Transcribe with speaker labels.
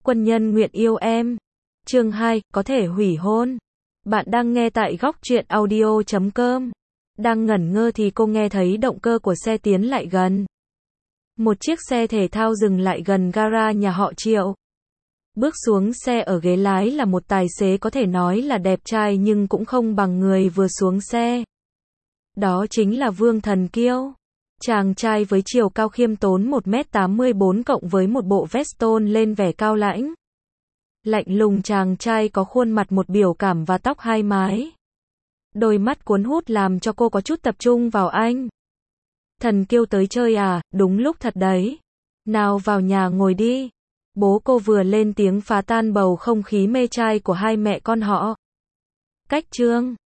Speaker 1: Quân nhân nguyện yêu em. Chương 2, có thể hủy hôn. Bạn đang nghe tại góc truyện audio.com. Đang ngẩn ngơ thì cô nghe thấy động cơ của xe tiến lại gần. Một chiếc xe thể thao dừng lại gần gara nhà họ Triệu. Bước xuống xe, ở ghế lái là một tài xế có thể nói là đẹp trai nhưng cũng không bằng người vừa xuống xe. Đó chính là Vương Thần Kiêu. Chàng trai với chiều cao khiêm tốn 1m84 cộng với một bộ vest tôn lên vẻ cao lãnh. Lạnh lùng, chàng trai có khuôn mặt một biểu cảm và tóc hai mái. Đôi mắt cuốn hút làm cho cô có chút tập trung vào anh. Thần Kiêu tới chơi à, đúng lúc thật đấy. Nào vào nhà ngồi đi. Bố cô vừa lên tiếng phá tan bầu không khí mê trai của hai mẹ con họ. Cách Trương.